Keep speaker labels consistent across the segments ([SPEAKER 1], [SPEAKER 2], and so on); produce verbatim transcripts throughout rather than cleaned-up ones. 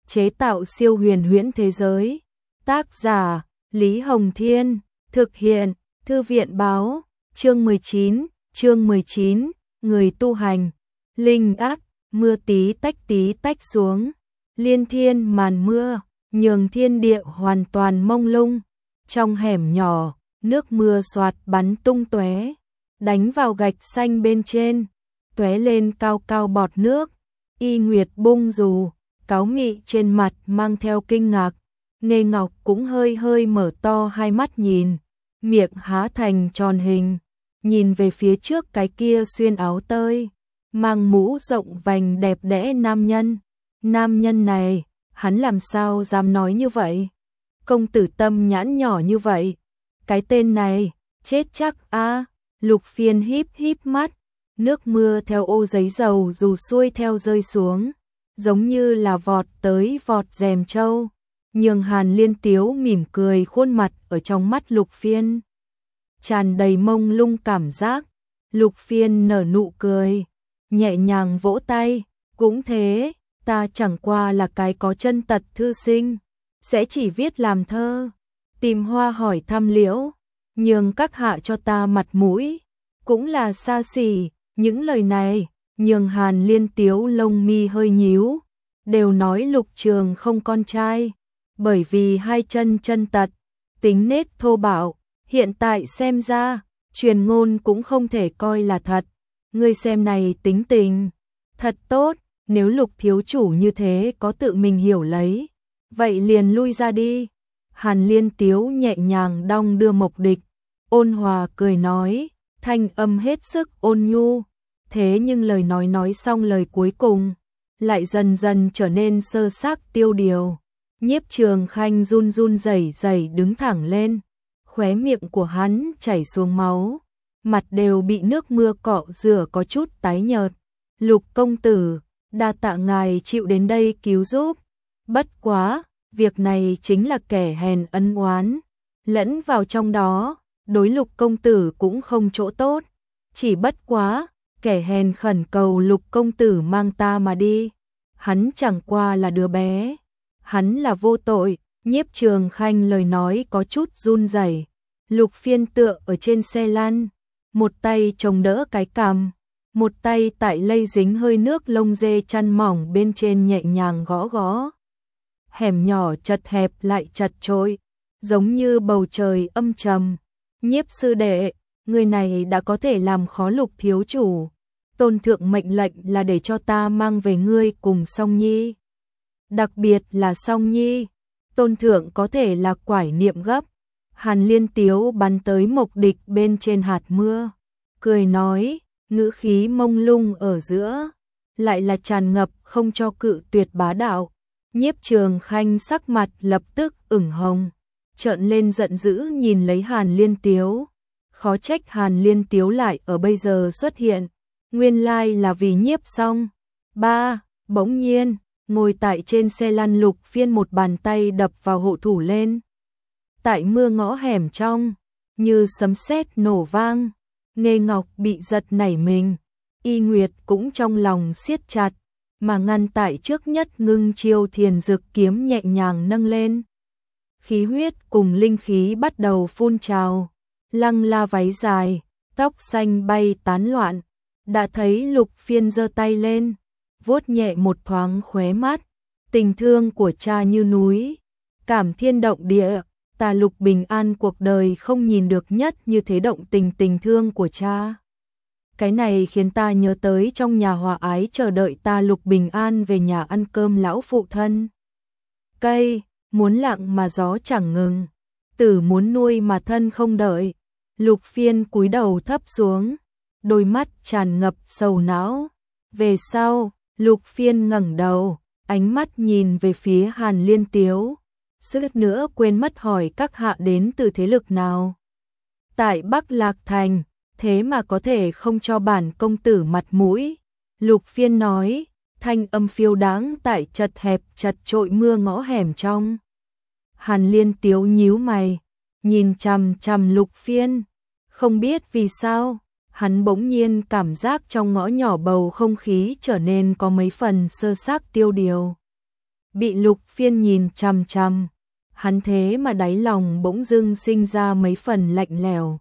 [SPEAKER 1] chế tạo siêu huyền huyễn thế giới. Tác giả, Lý Hồng Thiên, thực hiện, Thư viện Báo, chương mười chín, chương mười chín, người tu hành, linh áp, mưa tí tách tí tách xuống, liên thiên màn mưa, nhường thiên địa hoàn toàn mông lung, trong hẻm nhỏ, nước mưa xoạt bắn tung tóe, đánh vào gạch xanh bên trên, tóe lên cao cao bọt nước, Y Nguyệt bung dù, cáo mị trên mặt mang theo kinh ngạc, Nghê Ngọc cũng hơi hơi mở to hai mắt nhìn, miệng há thành tròn hình, nhìn về phía trước cái kia xuyên áo tơi, mang mũ rộng vành đẹp đẽ nam nhân. Nam nhân này, hắn làm sao dám nói như vậy? Công tử tâm nhãn nhỏ như vậy, cái tên này, chết chắc a. Lục Phiên híp híp mắt, nước mưa theo ô giấy dầu dù xuôi theo rơi xuống, giống như là vọt tới vọt rèm trâu, nhường Hàn Liên Tiếu mỉm cười, khuôn mặt ở trong mắt Lục Phiên tràn đầy mông lung cảm giác. Lục Phiên nở nụ cười, nhẹ nhàng vỗ tay, cũng thế, ta chẳng qua là cái có chân tật thư sinh, sẽ chỉ viết làm thơ, tìm hoa hỏi thăm liễu, nhường các hạ cho ta mặt mũi, cũng là xa xỉ. Những lời này, nhường Hàn Liên Tiếu lông mi hơi nhíu, đều nói Lục Trường không con trai, bởi vì hai chân chân tật, tính nết thô bạo, hiện tại xem ra, truyền ngôn cũng không thể coi là thật. Ngươi xem này tính tình, thật tốt, nếu Lục thiếu chủ như thế có tự mình hiểu lấy, vậy liền lui ra đi. Hàn Liên Tiếu nhẹ nhàng đong đưa Mộc Địch, ôn hòa cười nói, thanh âm hết sức ôn nhu, thế nhưng lời nói nói xong lời cuối cùng, lại dần dần trở nên sơ xác tiêu điều. Nhiếp Trường Khanh run run rẩy rẩy đứng thẳng lên, khóe miệng của hắn chảy xuống máu, mặt đều bị nước mưa cọ rửa có chút tái nhợt. Lục công tử, đa tạ ngài chịu đến đây cứu giúp, bất quá, việc này chính là kẻ hèn ân oán, lẫn vào trong đó, đối Lục công tử cũng không chỗ tốt, chỉ bất quá, kẻ hèn khẩn cầu Lục công tử mang ta mà đi, hắn chẳng qua là đứa bé, hắn là vô tội. Nhiếp Trường Khanh lời nói có chút run rẩy. Lục Phiên tựa ở trên xe lăn, một tay chống đỡ cái cằm, một tay tại lây dính hơi nước lông dê chăn mỏng bên trên nhẹ nhàng gõ gõ. Hẻm nhỏ chật hẹp lại chật chội, giống như bầu trời âm trầm. Nhiếp sư đệ, người này đã có thể làm khó Lục thiếu chủ. Tôn thượng mệnh lệnh là để cho ta mang về ngươi cùng Song Nhi. Đặc biệt là Song Nhi, Tôn thượng có thể là quải niệm gấp. Hàn Liên Tiếu bắn tới Mộc Địch bên trên hạt mưa, cười nói, ngữ khí mông lung ở giữa, lại là tràn ngập không cho cự tuyệt bá đạo. Nhiếp Trường Khanh sắc mặt lập tức ửng hồng, trợn lên giận dữ nhìn lấy Hàn Liên Tiếu. Khó trách Hàn Liên Tiếu lại ở bây giờ xuất hiện, nguyên lai là vì nhiếp xong. Ba, bỗng nhiên, ngồi tại trên xe lăn Lục Phiên một bàn tay đập vào hộ thủ lên. Tại mưa ngõ hẻm trong, như sấm sét nổ vang, Nghê Ngọc bị giật nảy mình, Y Nguyệt cũng trong lòng siết chặt, mà ngăn tại trước nhất ngưng chiêu thiền dực kiếm nhẹ nhàng nâng lên. Khí huyết cùng linh khí bắt đầu phun trào, lăng la váy dài, tóc xanh bay tán loạn, đã thấy Lục Phiên giơ tay lên, vuốt nhẹ một thoáng khóe mắt, tình thương của cha như núi, cảm thiên động địa. Ta Lục bình an cuộc đời không nhìn được nhất như thế động tình tình thương của cha. Cái này khiến ta nhớ tới trong nhà hòa ái chờ đợi ta Lục bình an về nhà ăn cơm lão phụ thân. Cây, muốn lặng mà gió chẳng ngừng, tử muốn nuôi mà thân không đợi. Lục Phiên cúi đầu thấp xuống, đôi mắt tràn ngập sầu não. Về sau, Lục Phiên ngẩng đầu, ánh mắt nhìn về phía Hàn Liên Tiếu. Suýt nữa quên mất hỏi các hạ đến từ thế lực nào. Tại Bắc Lạc Thành, thế mà có thể không cho bản công tử mặt mũi. Lục Phiên nói, thanh âm phiêu đáng tại chật hẹp chật trội mưa ngõ hẻm trong. Hàn Liên Tiếu nhíu mày, nhìn chằm chằm Lục Phiên. Không biết vì sao, hắn bỗng nhiên cảm giác trong ngõ nhỏ bầu không khí trở nên có mấy phần sơ xác tiêu điều. bị Lục Phiên nhìn chằm chằm, hắn thế mà đáy lòng bỗng dưng sinh ra mấy phần lạnh lẽo.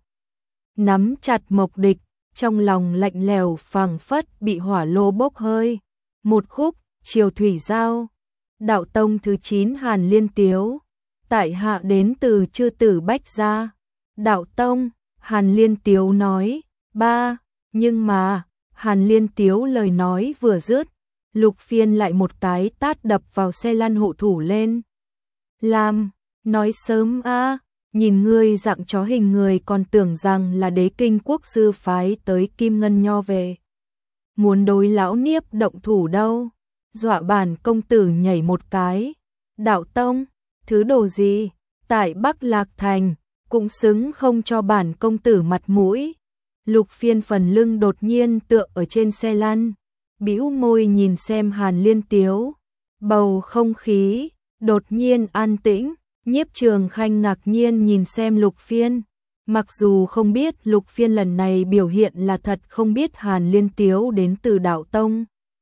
[SPEAKER 1] Nắm chặt Mộc Địch, trong lòng lạnh lẽo phảng phất bị hỏa lô bốc hơi. Một khúc, Triều Thủy Giao, đạo tông thứ chín Hàn Liên Tiếu, tại hạ đến từ chư tử Bách Gia. Đạo tông, Hàn Liên Tiếu nói, ba, nhưng mà, Hàn Liên Tiếu lời nói vừa dứt, Lục Phiên lại một cái tát đập vào xe lăn hộ thủ lên. Làm, nói sớm a, nhìn ngươi dạng chó hình người còn tưởng rằng là Đế Kinh Quốc sư phái tới Kim Ngân Nho về. Muốn đối lão Niếp động thủ đâu, dọa bản công tử nhảy một cái. Đạo tông, thứ đồ gì, tại Bắc Lạc Thành, cũng xứng không cho bản công tử mặt mũi. Lục Phiên phần lưng đột nhiên tựa ở trên xe lăn, bĩu môi nhìn xem Hàn Liên Tiếu. Bầu không khí đột nhiên an tĩnh, Nhiếp Trường Khanh ngạc nhiên nhìn xem Lục Phiên. Mặc dù không biết Lục Phiên lần này biểu hiện là thật không biết Hàn Liên Tiếu đến từ đạo tông,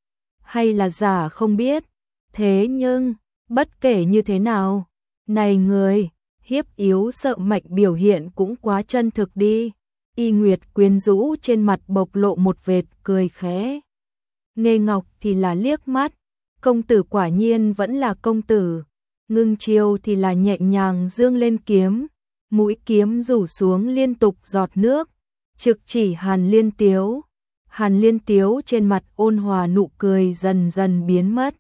[SPEAKER 1] hay là giả không biết, thế nhưng, bất kể như thế nào, này người, hiếp yếu sợ mạnh biểu hiện cũng quá chân thực đi. Y Nguyệt quyến rũ trên mặt bộc lộ một vệt cười khẽ. Nghê Ngọc thì là liếc mắt, công tử quả nhiên vẫn là công tử. Ngưng Chiêu thì là nhẹ nhàng dương lên kiếm, mũi kiếm rủ xuống liên tục giọt nước, trực chỉ Hàn Liên Tiếu. Hàn Liên Tiếu trên mặt ôn hòa nụ cười dần dần biến mất.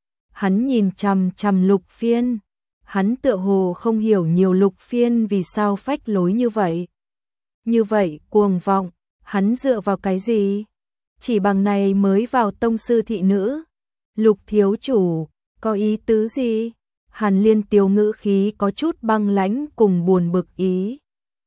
[SPEAKER 1] Hắn nhìn chằm chằm Lục Phiên, hắn tựa hồ không hiểu nhiều Lục Phiên vì sao phách lối như vậy. Như vậy cuồng vọng, hắn dựa vào cái gì? Chỉ bằng này mới vào tông sư thị nữ. Lục thiếu chủ, có ý tứ gì? Hàn Liên Tiếu ngữ khí có chút băng lãnh cùng buồn bực ý.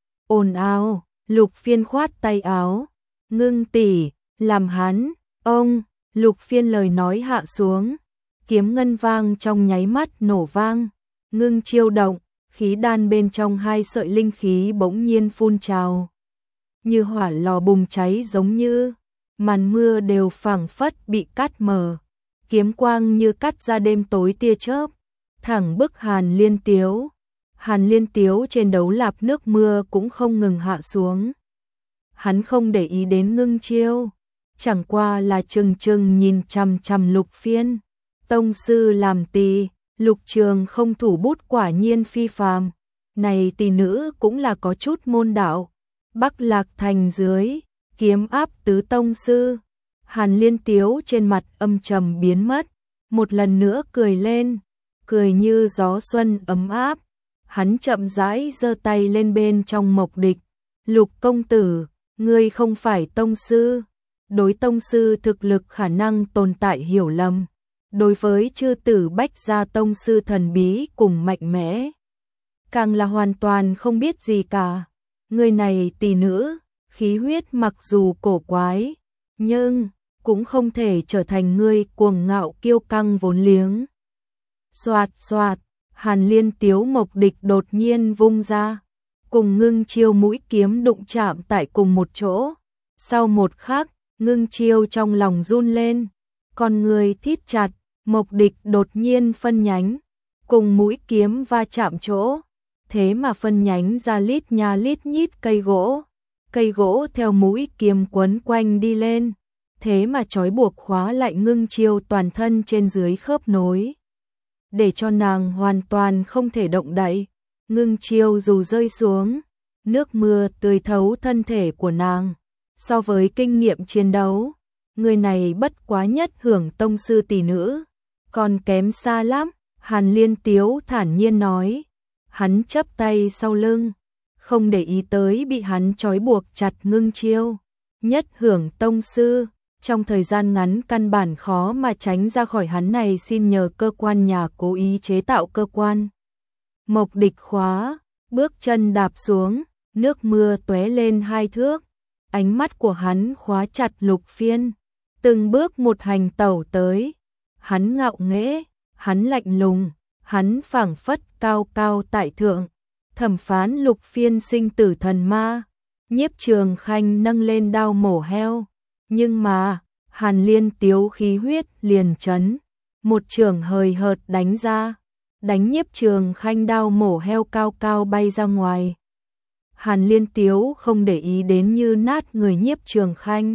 [SPEAKER 1] Ồn ào, Lục Phiên khoát tay áo. Ngưng tỷ, làm hắn, ông, Lục Phiên lời nói hạ xuống. Kiếm ngân vang trong nháy mắt nổ vang. Ngưng Chiêu động, khí đan bên trong hai sợi linh khí bỗng nhiên phun trào. Như hỏa lò bùng cháy giống như, màn mưa đều phảng phất bị cắt mờ. Kiếm quang như cắt ra đêm tối tia chớp, thẳng bức Hàn Liên Tiếu. Hàn Liên Tiếu trên đấu lạp nước mưa cũng không ngừng hạ xuống. Hắn không để ý đến Ngưng Chiêu, chẳng qua là trừng trừng nhìn chằm chằm Lục Phiên. Tông sư làm tỳ, Lục Trường không thủ bút quả nhiên phi phàm. Này tỷ nữ cũng là có chút môn đạo. Bắc Lạc Thành dưới, kiếm áp tứ tông sư. Hàn Liên Tiếu trên mặt âm trầm biến mất, một lần nữa cười lên, cười như gió xuân ấm áp. Hắn chậm rãi giơ tay lên bên trong Mộc Địch. Lục công tử, ngươi không phải tông sư. Đối tông sư thực lực khả năng tồn tại hiểu lầm. Đối với chư tử Bách Gia tông sư thần bí cùng mạnh mẽ, càng là hoàn toàn không biết gì cả. Người này tỷ nữ, khí huyết mặc dù cổ quái, nhưng cũng không thể trở thành người cuồng ngạo kiêu căng vốn liếng. Xoạt xoạt, Hàn Liên Tiếu Mộc Địch đột nhiên vung ra, cùng Ngưng Chiêu mũi kiếm đụng chạm tại cùng một chỗ. Sau một khắc, Ngưng Chiêu trong lòng run lên, con người thít chặt, Mộc Địch đột nhiên phân nhánh, cùng mũi kiếm va chạm chỗ. Thế mà phân nhánh ra lít nha lít nhít cây gỗ, cây gỗ theo mũi kiếm quấn quanh đi lên, thế mà trói buộc khóa lại Ngưng Chiêu toàn thân trên dưới khớp nối, để cho nàng hoàn toàn không thể động đậy. Ngưng Chiêu dù rơi xuống, nước mưa tưới thấu thân thể của nàng. So với kinh nghiệm chiến đấu, người này bất quá nhất hưởng tông sư tỷ nữ, còn kém xa lắm. Hàn Liên Tiếu thản nhiên nói. Hắn chắp tay sau lưng, không để ý tới bị hắn trói buộc chặt Ngưng Chiêu. Nhất hưởng tông sư, trong thời gian ngắn căn bản khó mà tránh ra khỏi hắn này xin nhờ cơ quan nhà cố ý chế tạo cơ quan. Mộc Địch khóa, bước chân đạp xuống, nước mưa tóe lên hai thước. Ánh mắt của hắn khóa chặt Lục Phiên, từng bước một hành tẩu tới. Hắn ngạo nghễ, hắn lạnh lùng, hắn phảng phất cao cao tại thượng, thẩm phán Lục Phiên sinh tử thần ma. Nhiếp Trường Khanh nâng lên đao mổ heo, nhưng mà Hàn Liên Tiếu khí huyết liền chấn, một chưởng hời hợt đánh ra, đánh Nhiếp Trường Khanh đao mổ heo cao cao bay ra ngoài. Hàn Liên Tiếu không để ý đến như nát người Nhiếp Trường Khanh.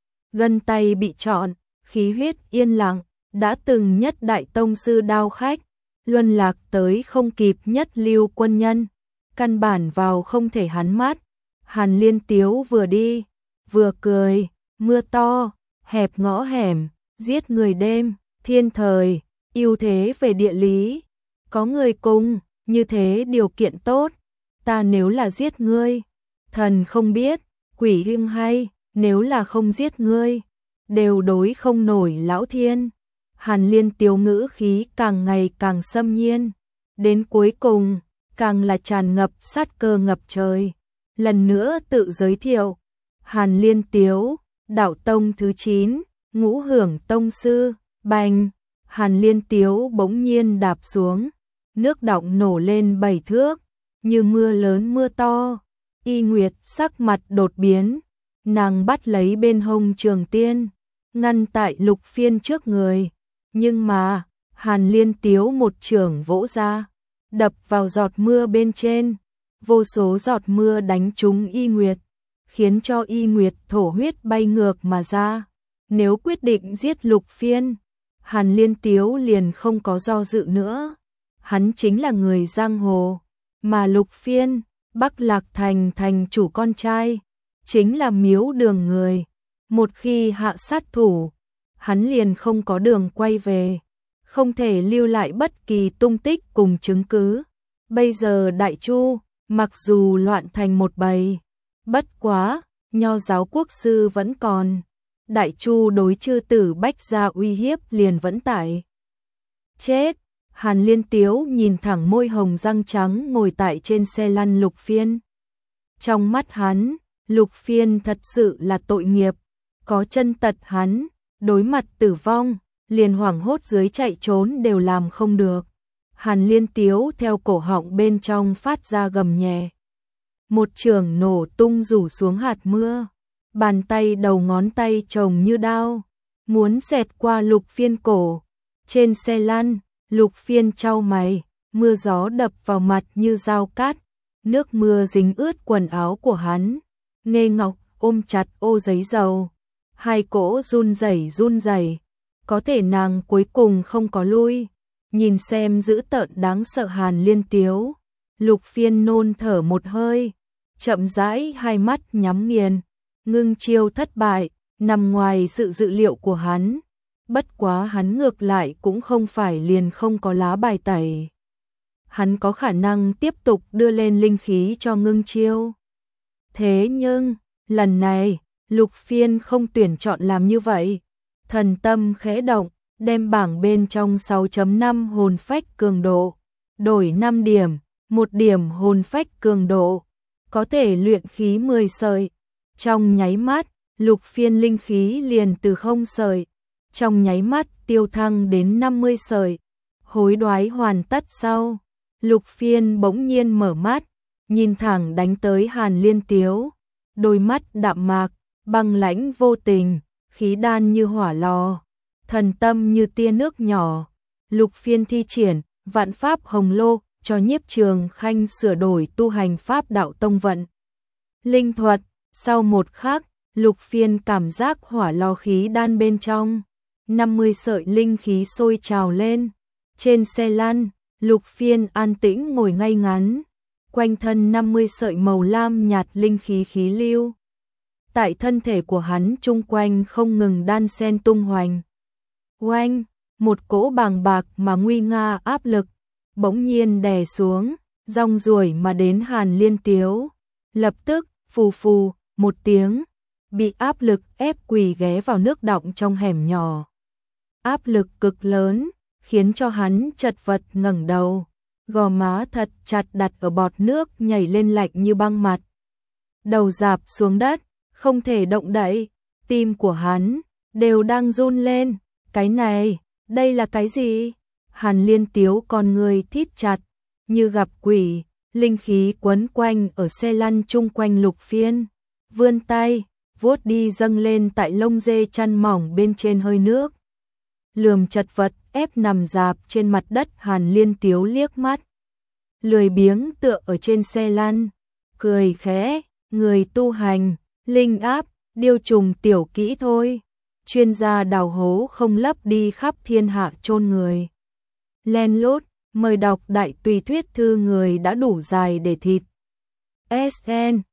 [SPEAKER 1] Gân tay bị trọn, khí huyết yên lặng, đã từng nhất đại tông sư đao khách, luân lạc tới không kịp nhất lưu quân nhân, căn bản vào không thể hắn mắt. Hàn Liên Tiếu vừa đi, vừa cười, mưa to, hẹp ngõ hẻm, giết người đêm, thiên thời, ưu thế về địa lý, có người cùng, như thế điều kiện tốt, ta nếu là giết ngươi, thần không biết, quỷ hưng hay, nếu là không giết ngươi, đều đối không nổi lão thiên. Hàn Liên Tiếu ngữ khí càng ngày càng xâm nhiên, đến cuối cùng, càng là tràn ngập sát cơ ngập trời. Lần nữa tự giới thiệu, Hàn Liên Tiếu, đạo tông thứ chín, ngũ hưởng tông sư, bành, Hàn Liên Tiếu bỗng nhiên đạp xuống, nước đọng nổ lên bảy thước, như mưa lớn mưa to. Y Nguyệt sắc mặt đột biến, nàng bắt lấy bên hông Trường Tiên, ngăn tại Lục Phiên trước người, nhưng mà, Hàn Liên Tiếu một chưởng vỗ ra, đập vào giọt mưa bên trên, vô số giọt mưa đánh trúng Y Nguyệt, khiến cho Y Nguyệt thổ huyết bay ngược mà ra. Nếu quyết định giết Lục Phiên, Hàn Liên Tiếu liền không có do dự nữa. Hắn chính là người giang hồ, mà Lục Phiên, Bắc Lạc Thành thành chủ con trai, chính là Miếu Đường người. Một khi hạ sát thủ, hắn liền không có đường quay về, không thể lưu lại bất kỳ tung tích cùng chứng cứ. Bây giờ Đại Chu, mặc dù loạn thành một bầy, bất quá, Nho giáo quốc sư vẫn còn. Đại Chu đối chư tử Bách gia uy hiếp liền vẫn tại. Chết! Hàn Liên Tiếu nhìn thẳng môi hồng răng trắng ngồi tại trên xe lăn Lục Phiên. Trong mắt hắn, Lục Phiên thật sự là tội nghiệp, có chân tật hắn, đối mặt tử vong, liền hoảng hốt dưới chạy trốn đều làm không được. Hàn Liên Tiếu theo cổ họng bên trong phát ra gầm nhẹ. Một chưởng nổ tung rủ xuống hạt mưa, bàn tay đầu ngón tay chồng như đao, muốn xẹt qua Lục Phiên cổ. Trên xe lăn, Lục Phiên chau mày, mưa gió đập vào mặt như dao cát, nước mưa dính ướt quần áo của hắn. Nghê Ngọc ôm chặt ô giấy dầu, hai cỗ run rẩy run rẩy, có thể nàng cuối cùng không có lui. Nhìn xem dữ tợn đáng sợ Hàn Liên Tiếu, Lục Phiên nôn thở một hơi, chậm rãi hai mắt nhắm nghiền, ngưng chiêu thất bại, nằm ngoài sự dự liệu của hắn. Bất quá hắn ngược lại cũng không phải liền không có lá bài tẩy. Hắn có khả năng tiếp tục đưa lên linh khí cho ngưng chiêu. Thế nhưng, lần này, Lục Phiên không tuyển chọn làm như vậy. Thần tâm khẽ động, đem bảng bên trong sáu chấm năm hồn phách cường độ, đổi năm điểm, một điểm hồn phách cường độ, có thể luyện khí mười sợi. Trong nháy mắt, Lục Phiên linh khí liền từ không sợi, trong nháy mắt tiêu thăng đến năm mươi sợi. Hối đoái hoàn tất sau, Lục Phiên bỗng nhiên mở mắt, nhìn thẳng đánh tới Hàn Liên Tiếu, đôi mắt đạm mạc, băng lãnh vô tình, khí đan như hỏa lò, thần tâm như tia nước nhỏ. Lục Phiên thi triển Vạn Pháp Hồng Lô, cho Nhiếp Trường Khanh sửa đổi tu hành pháp đạo tông vận. Linh thuật, sau một khắc, Lục Phiên cảm giác hỏa lò khí đan bên trong, năm mươi sợi linh khí sôi trào lên. Trên xe lăn, Lục Phiên an tĩnh ngồi ngay ngắn, quanh thân năm mươi sợi màu lam nhạt linh khí khí lưu. Tại thân thể của hắn chung quanh không ngừng đan xen tung hoành. Oanh, một cỗ bàng bạc mà nguy nga áp lực, bỗng nhiên đè xuống, rong ruổi mà đến Hàn Liên Tiếu. Lập tức, phù phù, một tiếng, bị áp lực ép quỳ ghé vào nước đọng trong hẻm nhỏ. Áp lực cực lớn, khiến cho hắn chật vật ngẩng đầu, gò má thật chặt đặt ở bọt nước nhảy lên lạnh như băng mặt. Đầu rạp xuống đất, không thể động đậy, tim của hắn đều đang run lên. Cái này, đây là cái gì? Hàn Liên Tiếu con người thít chặt, như gặp quỷ, linh khí quấn quanh ở xe lăn chung quanh Lục Phiên, vươn tay, vuốt đi dâng lên tại lông dê chăn mỏng bên trên hơi nước. lườm chật vật ép nằm dạp trên mặt đất. Hàn Liên Tiếu liếc mắt, lười biếng tựa ở trên xe lăn, cười khẽ, người tu hành, linh áp, điêu trùng tiểu kỹ thôi. Chuyên gia đào hố không lấp đi khắp thiên hạ chôn người. Len lút, mời đọc Đại Tùy Thuyết Thư Người đã đủ dài để thịt. ét en